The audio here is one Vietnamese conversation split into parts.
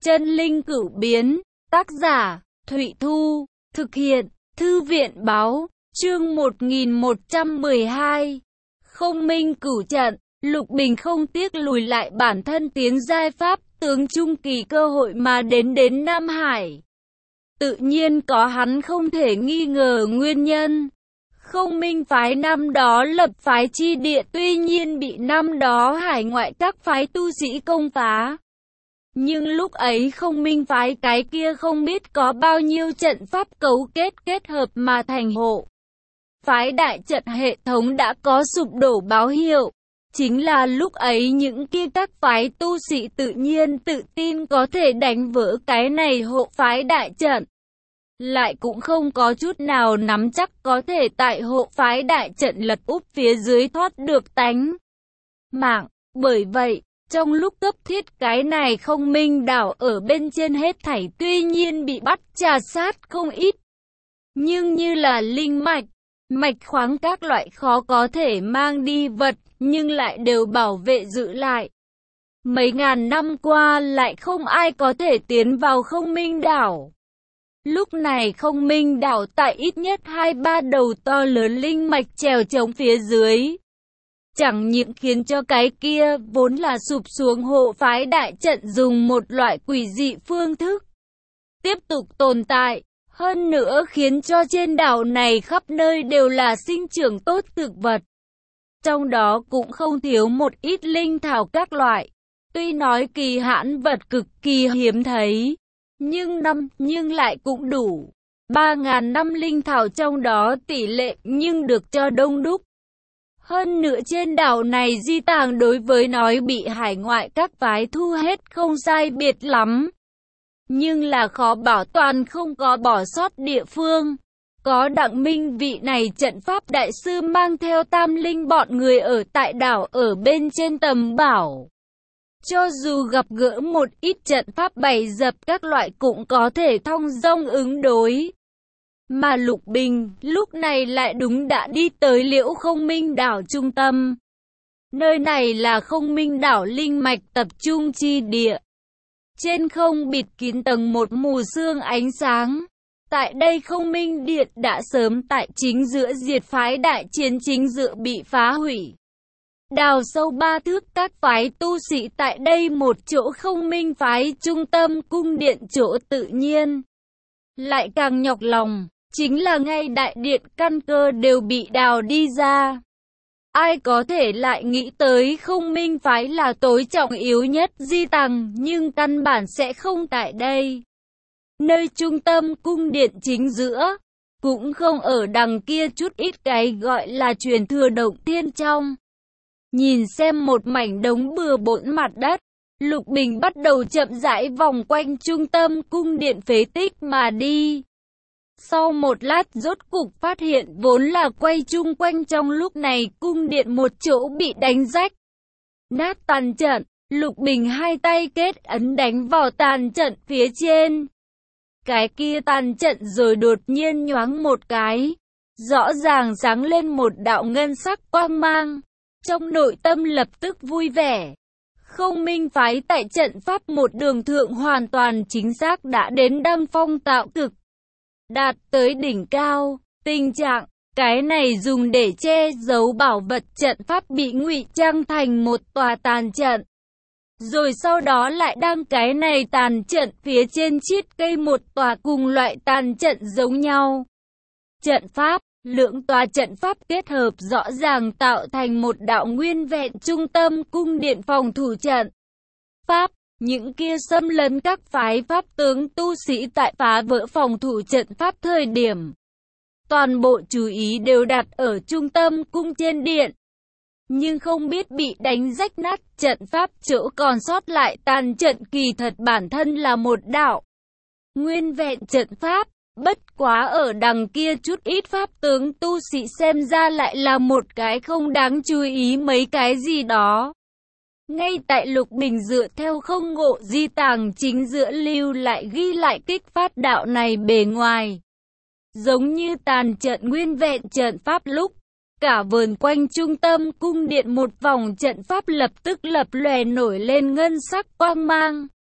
Chân linh cửu biến, tác giả, Thụy Thu, thực hiện, Thư viện báo, chương 1112. Không minh cửu trận, Lục Bình không tiếc lùi lại bản thân tiến giai pháp tướng trung kỳ cơ hội mà đến Nam Hải. Tự nhiên có hắn không thể nghi ngờ nguyên nhân. Không minh phái năm đó lập phái chi địa tuy nhiên bị năm đó hải ngoại các phái tu sĩ công phá. Nhưng lúc ấy không minh phái cái kia không biết có bao nhiêu trận pháp cấu kết hợp mà thành hộ. Phái đại trận hệ thống đã có sụp đổ báo hiệu. Chính là lúc ấy những kia các phái tu sĩ tự nhiên tự tin có thể đánh vỡ cái này hộ phái đại trận. Lại cũng không có chút nào nắm chắc có thể tại hộ phái đại trận lật úp phía dưới thoát được tánh mạng. Bởi vậy, trong lúc cấp thiết cái này không minh đảo ở bên trên hết thảy tuy nhiên bị bắt trà sát không ít. Nhưng như là linh mạch, mạch khoáng các loại khó có thể mang đi vật, nhưng lại đều bảo vệ giữ lại. Mấy ngàn năm qua lại không ai có thể tiến vào không minh đảo. Lúc này không minh đảo tại ít nhất 2-3 đầu to lớn linh mạch trèo trống phía dưới. Chẳng những khiến cho cái kia vốn là sụp xuống hộ phái đại trận dùng một loại quỷ dị phương thức tiếp tục tồn tại. Hơn nữa khiến cho trên đảo này khắp nơi đều là sinh trưởng tốt thực vật. Trong đó cũng không thiếu một ít linh thảo các loại. Tuy nói kỳ hãn vật cực kỳ hiếm thấy. Nhưng lại cũng đủ. 3.000 năm linh thảo trong đó tỷ lệ nhưng được cho đông đúc. Hơn nữa trên đảo này di tàng đối với nói bị hải ngoại các phái thu hết không sai biệt lắm. Nhưng là khó bảo toàn không có bỏ sót địa phương. Có Đặng Minh vị này trận pháp đại sư mang theo tam linh bọn người ở tại đảo ở bên trên tầm bảo. Cho dù gặp gỡ một ít trận pháp bày dập các loại cũng có thể thong dong ứng đối. Mà Lục Bình lúc này lại đúng đã đi tới Liễu Không Minh đảo trung tâm. Nơi này là Không Minh đảo linh mạch tập trung chi địa. Trên không bịt kín tầng một mù sương ánh sáng. Tại đây Không Minh Điện đã sớm tại chính giữa diệt phái đại chiến chính giữa bị phá hủy. Đào sâu 3 thước các phái tu sĩ tại đây một chỗ Không Minh phái trung tâm cung điện chỗ tự nhiên. Lại càng nhọc lòng, chính là ngay đại điện căn cơ đều bị đào đi ra. Ai có thể lại nghĩ tới Không Minh phái là tối trọng yếu nhất di tàng nhưng căn bản sẽ không tại đây. Nơi trung tâm cung điện chính giữa, cũng không ở đằng kia chút ít cái gọi là truyền thừa động thiên trong. Nhìn xem một mảnh đống bừa bộn mặt đất, Lục Bình bắt đầu chậm rãi vòng quanh trung tâm cung điện phế tích mà đi. Sau một lát rốt cục phát hiện vốn là quay chung quanh trong lúc này cung điện một chỗ bị đánh rách. Nát tàn trận, Lục Bình hai tay kết ấn đánh vào tàn trận phía trên. Cái kia tàn trận rồi đột nhiên nhoáng một cái. Rõ ràng sáng lên một đạo ngân sắc quang mang. Trong nội tâm lập tức vui vẻ. Không minh phái tại trận pháp một đường thượng hoàn toàn chính xác đã đến đăng phong tạo cực. Đạt tới đỉnh cao, tình trạng, cái này dùng để che giấu bảo vật trận pháp bị ngụy trang thành một tòa tàn trận. Rồi sau đó lại đăng cái này tàn trận phía trên chiết cây một tòa cùng loại tàn trận giống nhau. Trận pháp, lượng tòa trận pháp kết hợp rõ ràng tạo thành một đạo nguyên vẹn trung tâm cung điện phòng thủ trận pháp. Những kia xâm lấn các phái pháp tướng tu sĩ tại phá vỡ phòng thủ trận pháp thời điểm. Toàn bộ chú ý đều đặt ở trung tâm cung trên điện. Nhưng không biết bị đánh rách nát trận pháp chỗ còn sót lại tàn trận kỳ thật bản thân là một đạo nguyên vẹn trận pháp. Bất quá ở đằng kia chút ít pháp tướng tu sĩ xem ra lại là một cái không đáng chú ý mấy cái gì đó. Ngay tại Lục Bình dựa theo không ngộ di tàng chính giữa lưu lại ghi lại kích phát đạo này bề ngoài. Giống như tàn trận nguyên vẹn trận pháp lúc, cả vườn quanh trung tâm cung điện một vòng trận pháp lập tức lập lòe nổi lên ngân sắc quang mang.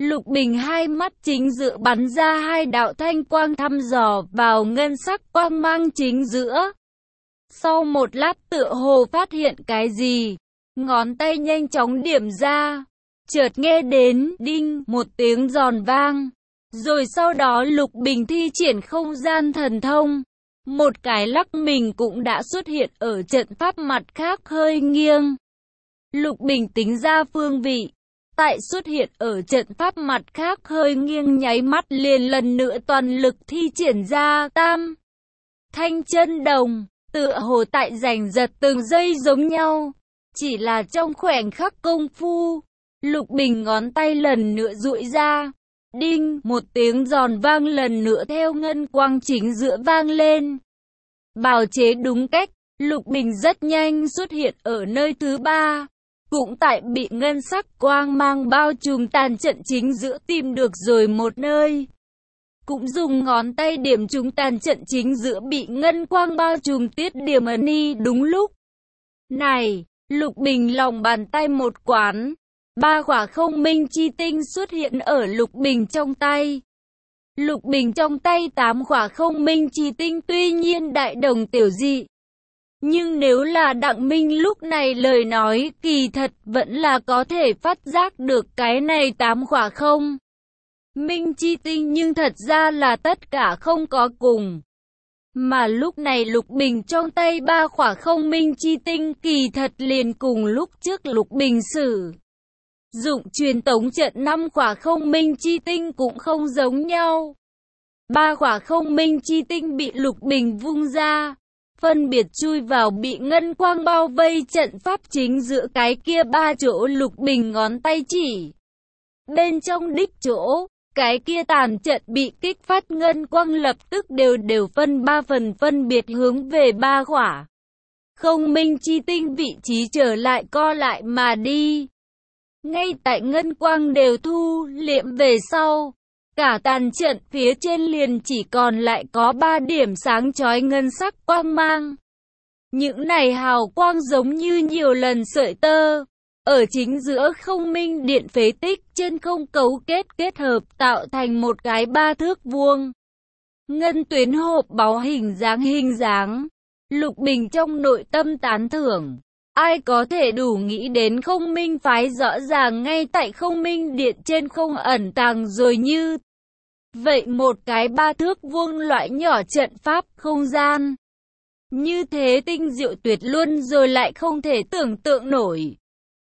Lục Bình hai mắt chính giữa bắn ra hai đạo thanh quang thăm dò vào ngân sắc quang mang chính giữa. Sau một lát tựa hồ phát hiện cái gì, ngón tay nhanh chóng điểm ra, chợt nghe đến đinh một tiếng giòn vang. Rồi sau đó Lục Bình thi triển không gian thần thông, một cái lắc mình cũng đã xuất hiện ở trận pháp mặt khác hơi nghiêng. Lục Bình tính ra phương vị, tại xuất hiện ở trận pháp mặt khác hơi nghiêng nháy mắt liền lần nữa toàn lực thi triển ra tam thanh chân đồng, tựa hồ tại giành giật từng giây giống nhau. Chỉ là trong khoảnh khắc công phu, Lục Bình ngón tay lần nữa duỗi ra, đinh một tiếng giòn vang lần nữa theo ngân quang chính giữa vang lên. Bào chế đúng cách, Lục Bình rất nhanh xuất hiện ở nơi thứ ba, cũng tại bị ngân sắc quang mang bao trùm tàn trận chính giữa tìm được rồi một nơi. Cũng dùng ngón tay điểm trúng tàn trận chính giữa bị ngân quang bao trùm tiết điểm ấn y đúng lúc này. Lục Bình lòng bàn tay một quán, ba quả không minh chi tinh xuất hiện ở Lục Bình trong tay. Lục Bình trong tay 8 quả không minh chi tinh tuy nhiên đại đồng tiểu dị, nhưng nếu là Đặng Minh lúc này lời nói kỳ thật vẫn là có thể phát giác được cái này 8 quả không minh chi tinh, nhưng thật ra là tất cả không có cùng. Mà lúc này Lục Bình trong tay 3 quả không minh chi tinh kỳ thật liền cùng lúc trước Lục Bình sử dụng truyền tống trận 5 quả không minh chi tinh cũng không giống nhau. 3 quả không minh chi tinh bị Lục Bình vung ra, phân biệt chui vào bị ngân quang bao vây trận pháp chính giữa cái kia 3 chỗ Lục Bình ngón tay chỉ. Bên trong đích chỗ, cái kia tàn trận bị kích phát ngân quang lập tức đều phân 3 phần phân biệt hướng về 3 quả không minh chi tinh vị trí trở lại co lại mà đi. Ngay tại ngân quang đều thu liệm về sau, cả tàn trận phía trên liền chỉ còn lại có 3 điểm sáng chói ngân sắc quang mang. Những này hào quang giống như nhiều lần sợi tơ, ở chính giữa không minh điện phế tích trên không cấu kết hợp tạo thành một cái 3 thước vuông ngân tuyến hộp báu hình dáng. Lục Bình trong nội tâm tán thưởng. Ai có thể đủ nghĩ đến không minh phái rõ ràng ngay tại không minh điện trên không ẩn tàng rồi như vậy một cái 3 thước vuông loại nhỏ trận pháp không gian. Như thế tinh diệu tuyệt luôn rồi lại không thể tưởng tượng nổi.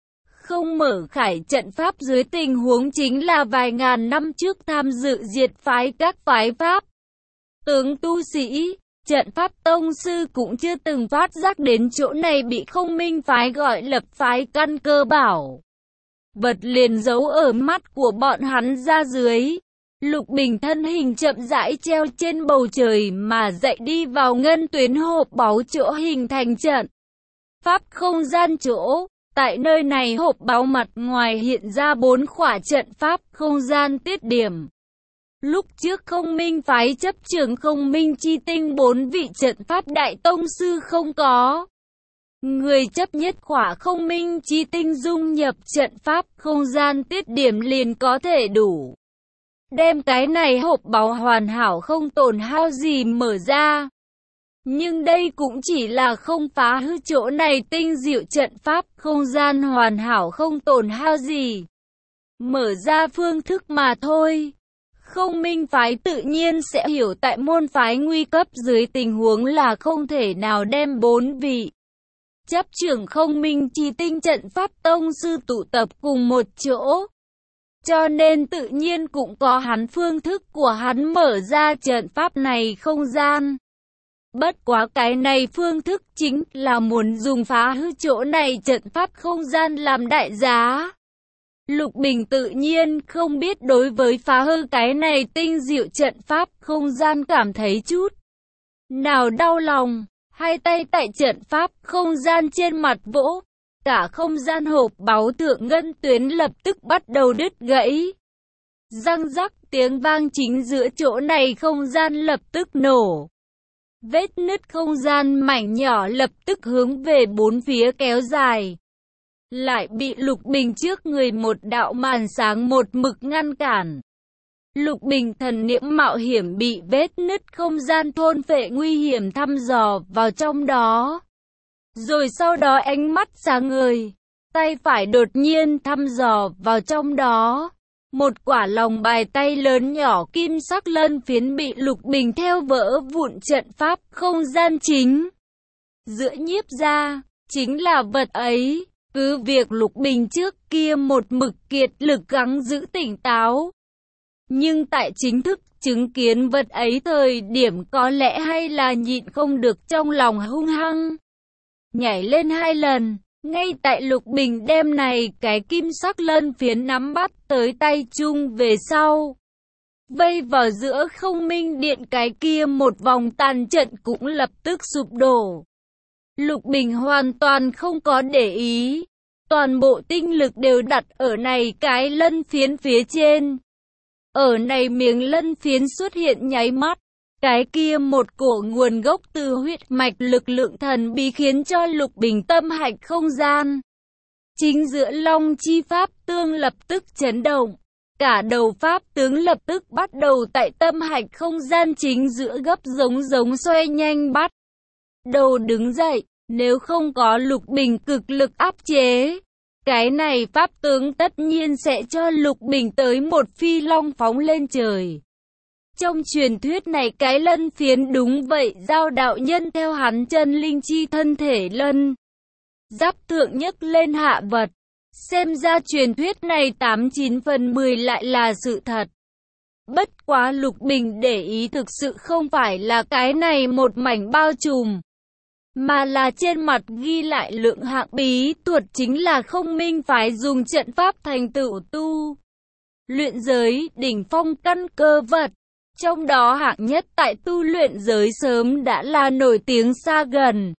Không mở khải trận pháp dưới tình huống chính là vài ngàn năm trước tham dự diệt phái các phái pháp tướng tu sĩ. Trận pháp tông sư cũng chưa từng phát giác đến chỗ này bị không minh phái gọi lập phái căn cơ bảo vật liền giấu ở mắt của bọn hắn ra dưới. Lục Bình thân hình chậm rãi treo trên bầu trời mà dậy đi vào ngân tuyến hộp báu chỗ hình thành trận pháp không gian chỗ. Tại nơi này hộp báu mặt ngoài hiện ra 4 khỏa trận pháp không gian tiết điểm. Lúc trước không minh phái chấp trưởng không minh chi tinh 4 vị trận pháp đại tông sư không có người chấp nhất khỏa không minh chi tinh dung nhập trận pháp không gian tiết điểm liền có thể đủ đem cái này hộp báu hoàn hảo không tổn hao gì mở ra. Nhưng đây cũng chỉ là không phá hư chỗ này tinh diệu trận pháp không gian hoàn hảo không tổn hao gì mở ra phương thức mà thôi. Không minh phái tự nhiên sẽ hiểu tại môn phái nguy cấp dưới tình huống là không thể nào đem 4 vị chấp trưởng không minh chi tinh trận pháp tông sư tụ tập cùng một chỗ. Cho nên tự nhiên cũng có hắn phương thức của hắn mở ra trận pháp này không gian. Bất quá cái này phương thức chính là muốn dùng phá hư chỗ này trận pháp không gian làm đại giá. Lục Bình tự nhiên không biết đối với phá hư cái này tinh diệu trận pháp không gian cảm thấy chút nào đau lòng. Hai tay tại trận pháp không gian trên mặt vỗ, cả không gian hộp báu thượng ngân tuyến lập tức bắt đầu đứt gãy. Răng rắc tiếng vang chính giữa chỗ này không gian lập tức nổ. Vết nứt không gian mảnh nhỏ lập tức hướng về 4 phía kéo dài. lại bị Lục Bình trước người một đạo màn sáng một mực ngăn cản. Lục Bình thần niệm mạo hiểm bị vết nứt không gian thôn phệ nguy hiểm thăm dò vào trong đó. Rồi sau đó ánh mắt sáng ngời, tay phải đột nhiên thăm dò vào trong đó. Một quả lòng bài tay lớn nhỏ kim sắc lân phiến bị Lục Bình theo vỡ vụn trận pháp không gian chính giữa nhiếp ra, chính là vật ấy. Cứ việc Lục Bình trước kia một mực kiệt lực gắng giữ tỉnh táo, nhưng tại chính thức chứng kiến vật ấy thời điểm có lẽ hay là nhịn không được trong lòng hung hăng nhảy lên 2 lần. Ngay tại Lục Bình đem này cái kim sắc lân phiến nắm bắt tới tay chung về sau, vây vào giữa không minh điện cái kia một vòng tàn trận cũng lập tức sụp đổ. Lục Bình hoàn toàn không có để ý, toàn bộ tinh lực đều đặt ở này cái lân phiến phía trên. Ở này miếng lân phiến xuất hiện nháy mắt, cái kia một cổ nguồn gốc từ huyết mạch lực lượng thần bí khiến cho Lục Bình tâm hạch không gian chính giữa Long Chi Pháp Tương lập tức chấn động. Cả đầu Pháp tướng lập tức bắt đầu tại tâm hạch không gian chính giữa gấp giống xoay nhanh bắt đầu đứng dậy. Nếu không có Lục Bình cực lực áp chế, cái này Pháp tướng tất nhiên sẽ cho Lục Bình tới một phi long phóng lên trời. Trong truyền thuyết này cái lân phiến đúng vậy, Giao đạo nhân theo hắn chân linh chi thân thể lân giáp thượng nhấc lên hạ vật. Xem ra truyền thuyết này 89 phần 10 lại là sự thật. Bất quá Lục Bình để ý thực sự không phải là cái này một mảnh bao trùm, mà là trên mặt ghi lại lượng hạng bí thuật, chính là không minh phái dùng trận pháp thành tựu tu luyện giới đỉnh phong căn cơ vật. Trong đó hạng nhất tại tu luyện giới sớm đã là nổi tiếng xa gần.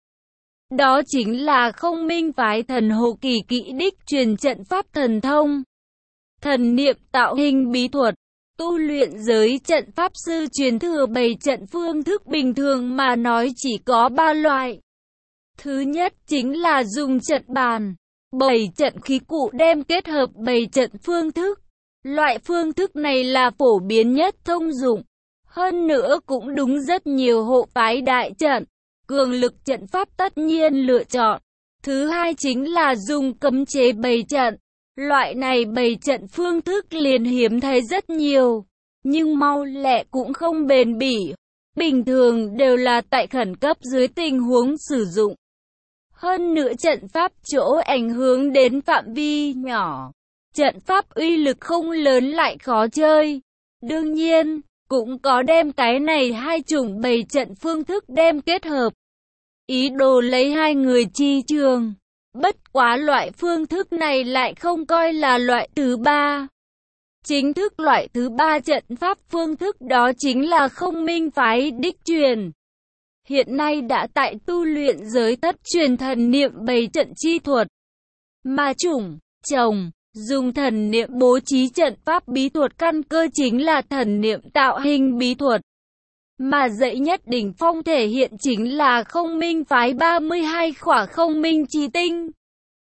Đó chính là không minh phái thần hồ kỳ kỹ đích truyền trận pháp thần thông, thần niệm tạo hình bí thuật. Tu luyện giới trận pháp sư truyền thừa bày trận phương thức bình thường mà nói chỉ có 3 loại. Thứ nhất chính là dùng trận bàn, bày trận khí cụ đem kết hợp bày trận phương thức. Loại phương thức này là phổ biến nhất thông dụng. Hơn nữa cũng đúng rất nhiều hộ phái đại trận, cường lực trận pháp tất nhiên lựa chọn. Thứ hai chính là dùng cấm chế bày trận. Loại này bày trận phương thức liền hiếm thấy rất nhiều, nhưng mau lẹ cũng không bền bỉ. Bình thường đều là tại khẩn cấp dưới tình huống sử dụng. Hơn nữa trận pháp chỗ ảnh hưởng đến phạm vi nhỏ, trận pháp uy lực không lớn lại khó chơi. Đương nhiên, cũng có đem cái này hai chủng bày trận phương thức đem kết hợp, ý đồ lấy hai người chi trường. Bất quá loại phương thức này lại không coi là loại thứ ba. Chính thức loại thứ ba trận pháp phương thức đó chính là không minh phái đích truyền. Hiện nay đã tại tu luyện giới thất truyền thần niệm bày trận chi thuật. Mà chủng, chồng, dùng thần niệm bố trí trận pháp bí thuật căn cơ chính là thần niệm tạo hình bí thuật. Mà dãy nhất đỉnh phong thể hiện chính là không minh phái 32 khỏa không minh chi tinh.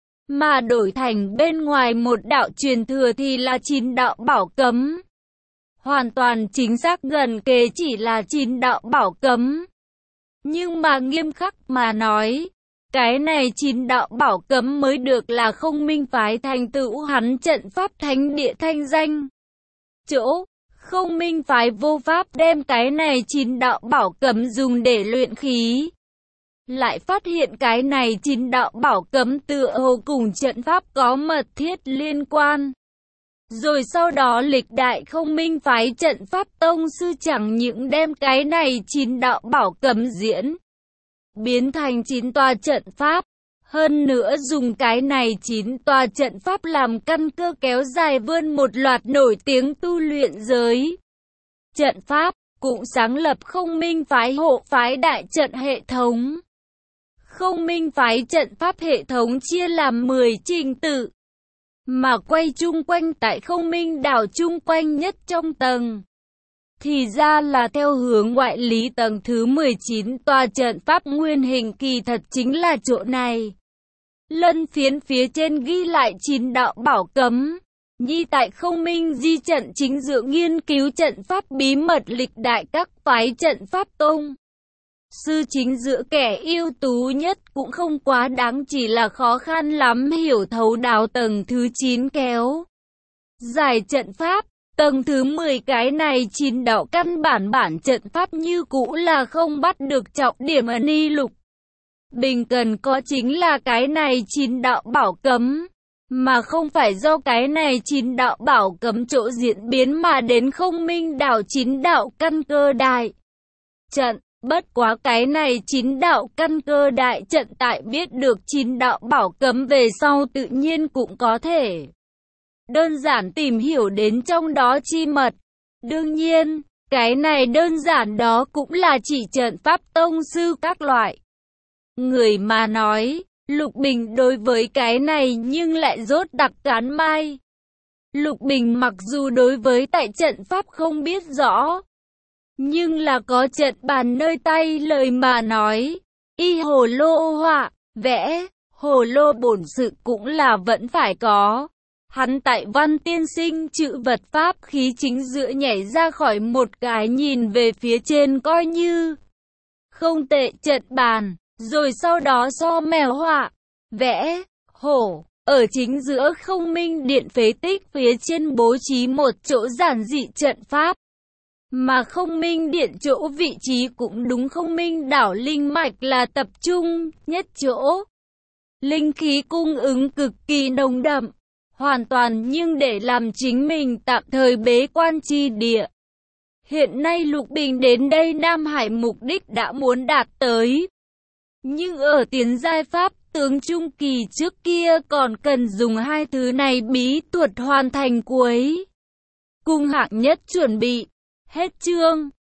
Mà đổi thành bên ngoài một đạo truyền thừa thì là 9 đạo bảo cấm. Hoàn toàn chính xác gần kề chỉ là 9 đạo bảo cấm. Nhưng mà nghiêm khắc mà nói, cái này 9 đạo bảo cấm mới được là không minh phái thành tựu hắn trận pháp thánh địa thanh danh. Chỗ, không minh phái vô pháp đem cái này 9 đạo bảo cấm dùng để luyện khí. Lại phát hiện cái này 9 đạo bảo cấm tựa hồ cùng trận pháp có mật thiết liên quan. Rồi sau đó lịch đại không minh phái trận pháp tông sư chẳng những đem cái này 9 đạo bảo cấm diễn biến thành 9 tòa trận pháp. Hơn nữa dùng cái này 9 tòa trận pháp làm căn cơ kéo dài vươn một loạt nổi tiếng tu luyện giới trận pháp, cũng sáng lập không minh phái hộ phái đại trận hệ thống. Không minh phái trận pháp hệ thống chia làm 10 trình tự, mà quay chung quanh tại không minh đảo chung quanh nhất trong tầng. Thì ra là theo hướng ngoại lý tầng thứ 19 tòa trận pháp nguyên hình kỳ thật chính là chỗ này. Lân phiến phía trên ghi lại 9 đạo bảo cấm. Nhi tại Không Minh Di trận chính giữa nghiên cứu trận pháp bí mật lịch đại các phái trận pháp tông. Sư chính giữa kẻ ưu tú nhất cũng không quá đáng, chỉ là khó khăn lắm hiểu thấu đáo tầng thứ 9 kéo giải trận pháp. Tầng thứ 10 cái này 9 đạo căn bản trận pháp như cũ là không bắt được trọng điểm ở ni lục. Bình cần có chính là cái này 9 đạo bảo cấm, mà không phải do cái này 9 đạo bảo cấm chỗ diễn biến mà đến Không Minh đảo 9 đạo căn cơ đại trận. Bất quá cái này 9 đạo căn cơ đại trận tại biết được 9 đạo bảo cấm về sau tự nhiên cũng có thể đơn giản tìm hiểu đến trong đó chi mật. Đương nhiên, cái này đơn giản đó cũng là chỉ trận pháp tông sư các loại người mà nói. Lục Bình đối với cái này nhưng lại rốt đặc cán mai. Lục Bình mặc dù đối với tại trận pháp không biết rõ, nhưng là có trận bàn nơi tay lời mà nói. Y hồ lô họa, vẽ, hồ lô bổn sự cũng là vẫn phải có. Hắn tại Văn Tiên Sinh chữ vật pháp khí chính giữa nhảy ra khỏi một cái nhìn về phía trên coi như không tệ trận bàn, rồi sau đó so mèo họa, vẽ, hổ, ở chính giữa Không Minh điện phế tích phía trên bố trí một chỗ giản dị trận pháp. Mà Không Minh điện chỗ vị trí cũng đúng Không Minh đảo linh mạch là tập trung nhất chỗ. Linh khí cung ứng cực kỳ nồng đậm, hoàn toàn nhưng để làm chính mình tạm thời bế quan chi địa. Hiện nay Lục Bình đến đây Nam Hải mục đích đã muốn đạt tới. Nhưng ở tiến giai pháp tướng trung kỳ trước kia còn cần dùng hai thứ này bí thuật hoàn thành cuối cùng hạng nhất chuẩn bị. Hết chương.